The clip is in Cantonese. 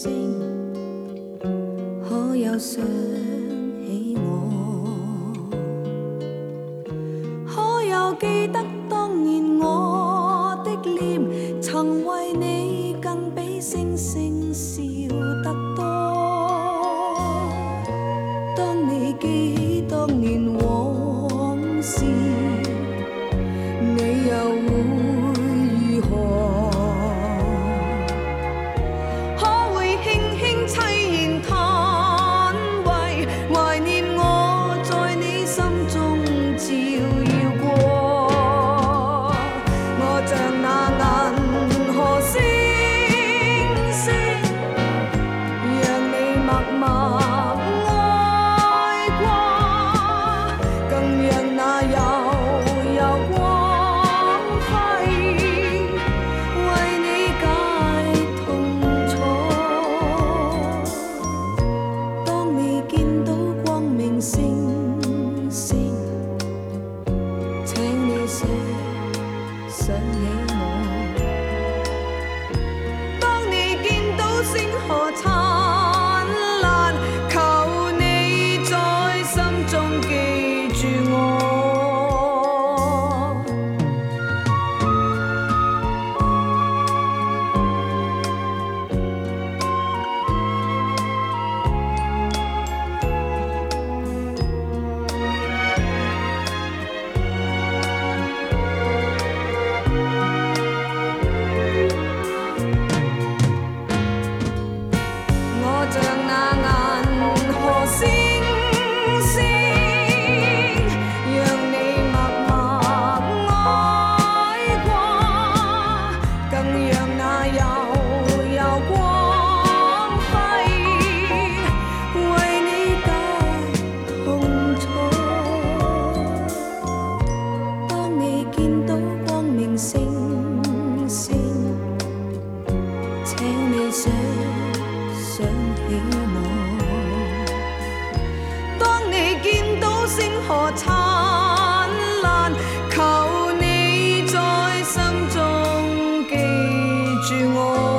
星，可有想起我？可有记得当年我的脸，曾为你更比星星笑得多？当你记起当年往事，你又会如何？可会轻轻凄然叹谓，怀念我在你心中照耀过。我像那银河星星，让你默默爱过，更让那悠悠光辉为你解痛楚。当你见到光明星星，请你写想起我。当你见到星河灿烂，求你在心中记住我。我像那银河星星，让你默默爱过，更让那悠悠光辉为你解痛楚。当你见到光明星星，请你想起我。当你见到星河灿烂，求你在心中记住我。